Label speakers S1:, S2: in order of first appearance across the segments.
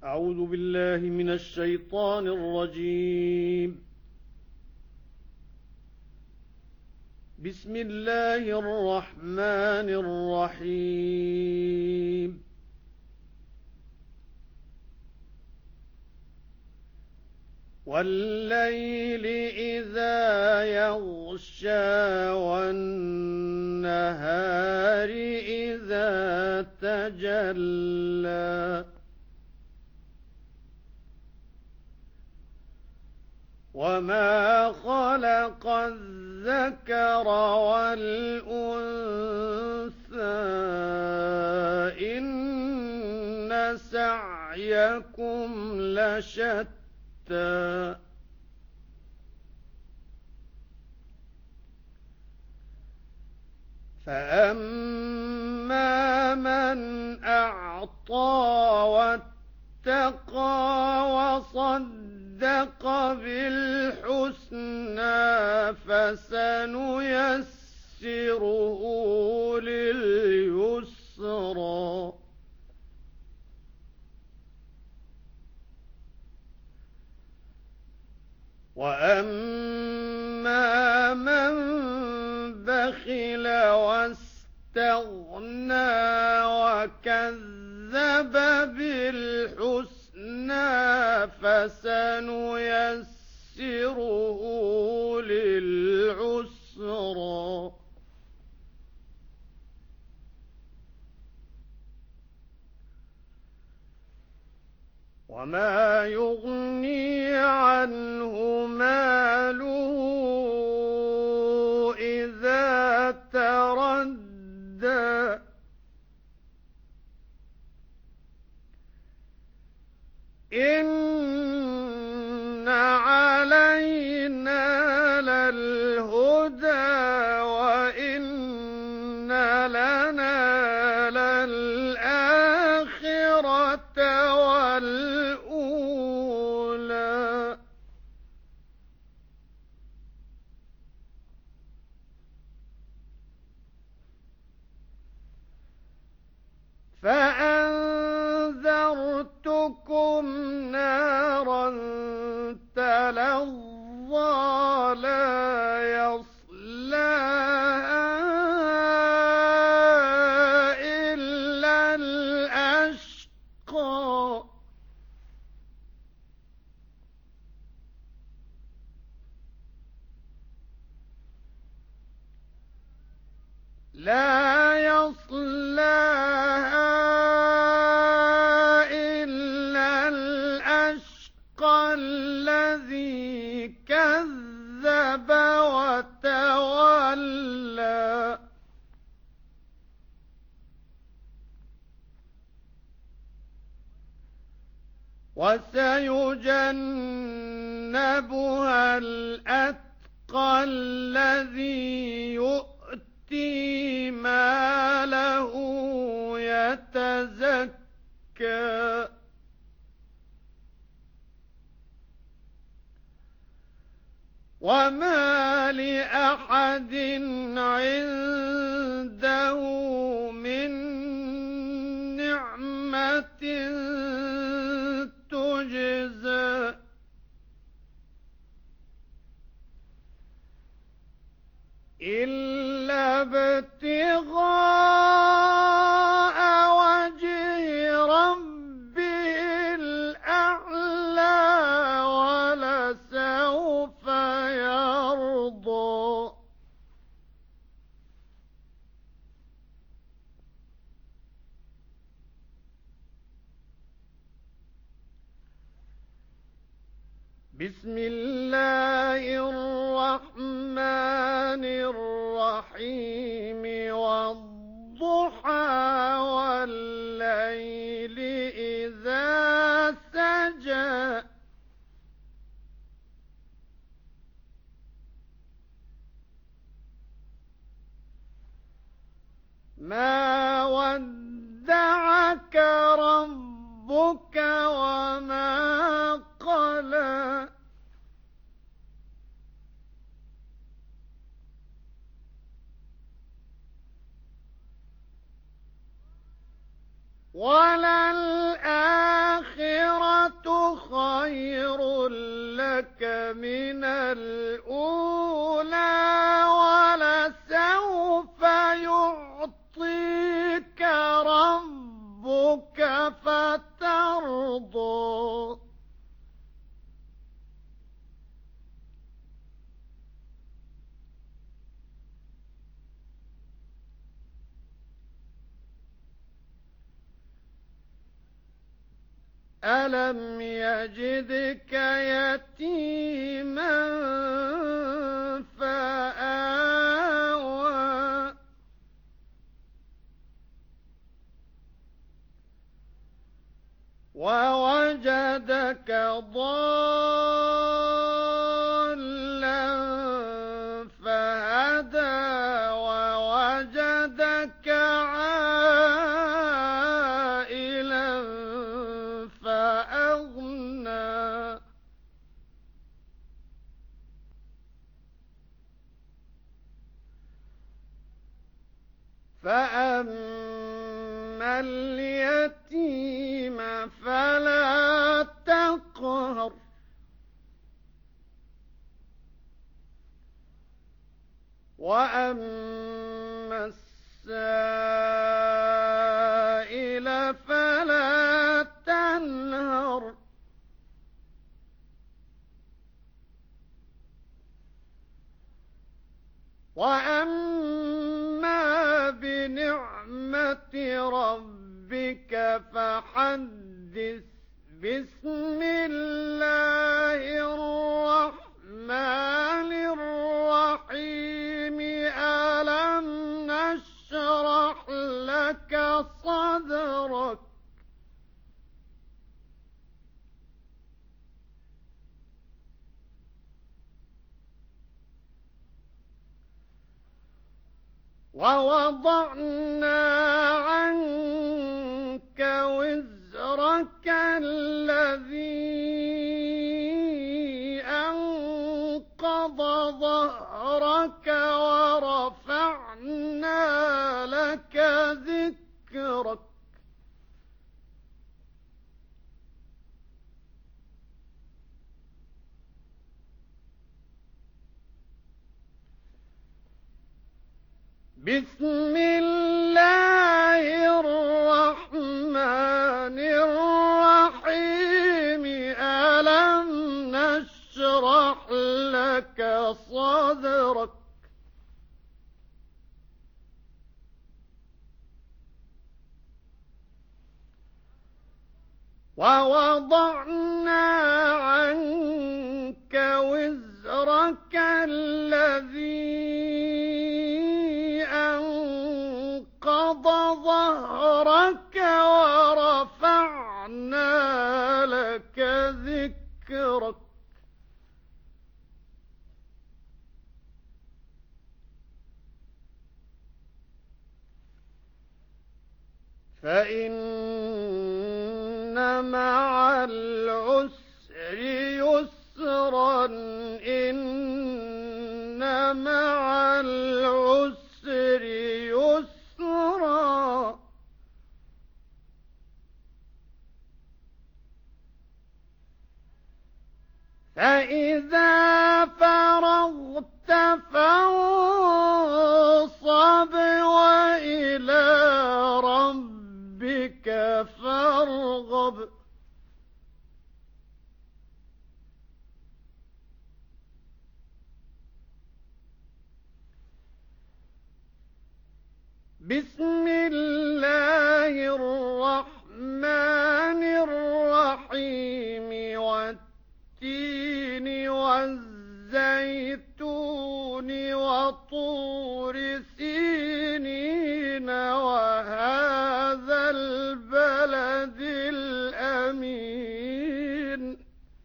S1: أعوذ بالله من الشيطان الرجيم. بسم الله الرحمن الرحيم. والليل إذا يغشى والنهار إذا تجلى وما خلق الذكر والأنثى إن سعيكم لشتى فأما من أعطى واتقى وصدق بالحسنى فسنيسره لليسرى وأما من بخل واستغنى وكذب بالحسنى فسنيسره للعسرى وما يغني عنه ماله إذا تردى إن علينا للهدى وإن لنا للآخرة والأولى فأنذرتكم نارا تلظى لا يصلاها إلا الأشقى لا يصلاها إلا الأشقى الذي كذب وتولى وسيجنبها الأتقى الذي يؤتي ماله يتزكى وما لأحد عنده من نعمة تجزى إلا ابتغاء وجه ربه الأعلى ولسوف يرضى بسم الله الرحمن الرحيم والضحى والليل إذا سجى ما ودعك ربك وما قلى وللآخرة خير لك من الأولى ولسوف يعطيك ربك فترضى ألم يجدك يتيما فآوى ووجدك ضالا فهدى ووجدك عائلا فأغنى فأما اليتيم فلا تقهر وأما السائل فلا تنهر وأما بنعمة ربك فحدث بسم الله الرحمن الرحيم ألم نشرح لك صدرك ووضعنا عنك وزرك الذي أنقض ظهرك ورفعنا لك ذكرك بسم الله الرحمن الرحيم ألم نشرح لك صدرك ووضعنا عنك وزرك الذي أنقض ظهرك ورفعنا لك ذكرك فإن مع العسر يسرا إن مع العسر يسرا فإذا فرغت فانصب وإلى ربك فارغب بسم الله الرحمن الرحيم والتين والزيتون وطور سينين وهذا البلد الأمين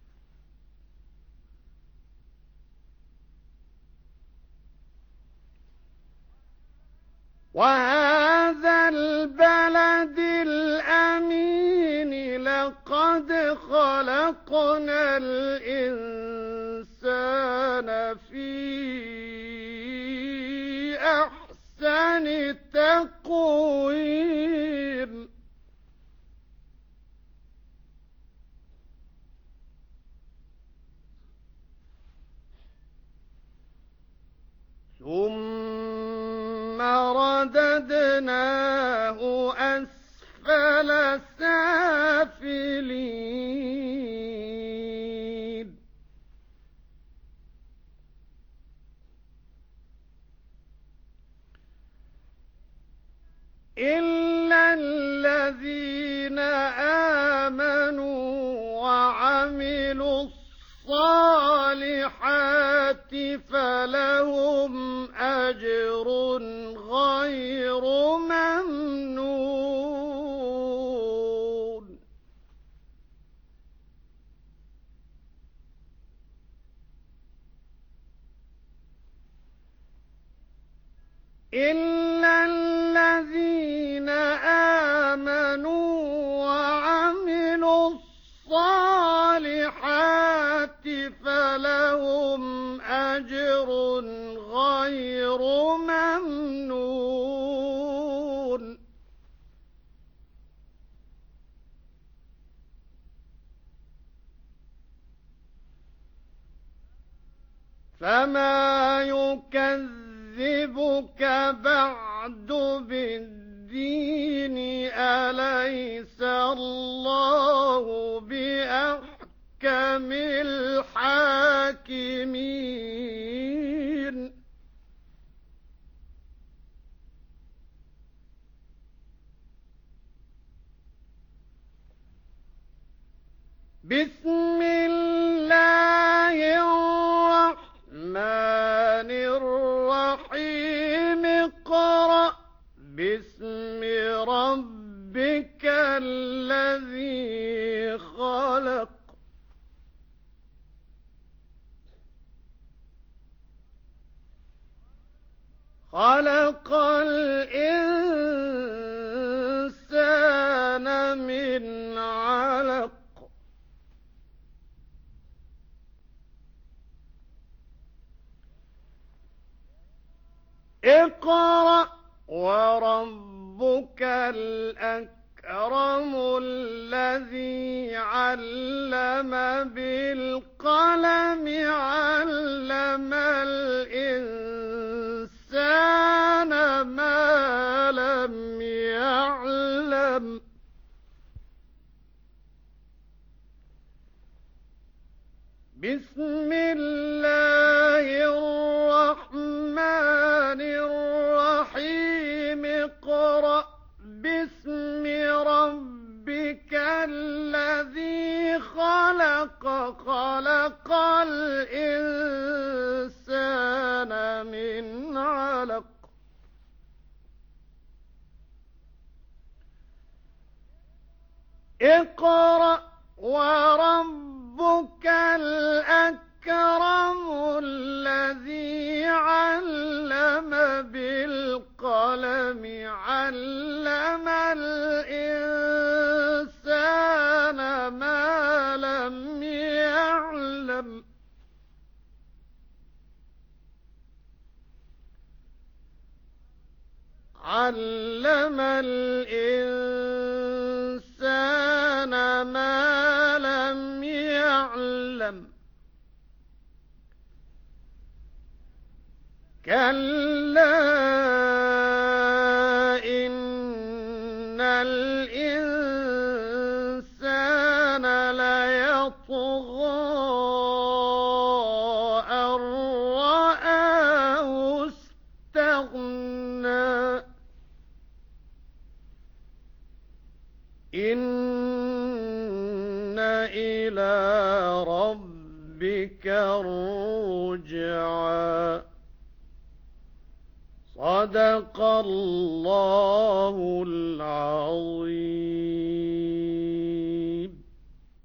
S1: وهذا البلد الأمين لقد خلقنا الإنسان في أحسن تقويم رددناه أسفل سافلين إلا الذين آمنوا وعملوا الصالحات فلهم أجر غير ممنون إلا الذين آمنوا وعملوا الصالحات فلهم أجر غير ممنون فما يكذبك بعد بالدين أليس الله بأحكم الحاكمين بسم الله الرحمن الرحيم اقرأ باسم ربك الذي خلق خلق الإنسان من علق اقرأ وربك الأكرم الذي علم بالقلم علم الإنسان ما لم يعلم بسم الله الرحمن الرحيم اقرأ باسم ربك الذي خلق خلق الإنسان من علق اقرأ وربك الأكرم الذي علم بالقلم علم الإنسان ما لم يعلم علم الإنسان ما لم يعلم كلا إن الإنسان ليطغى أن رآه استغنى إن إلى ربك الرجعى صدق الله العظيم.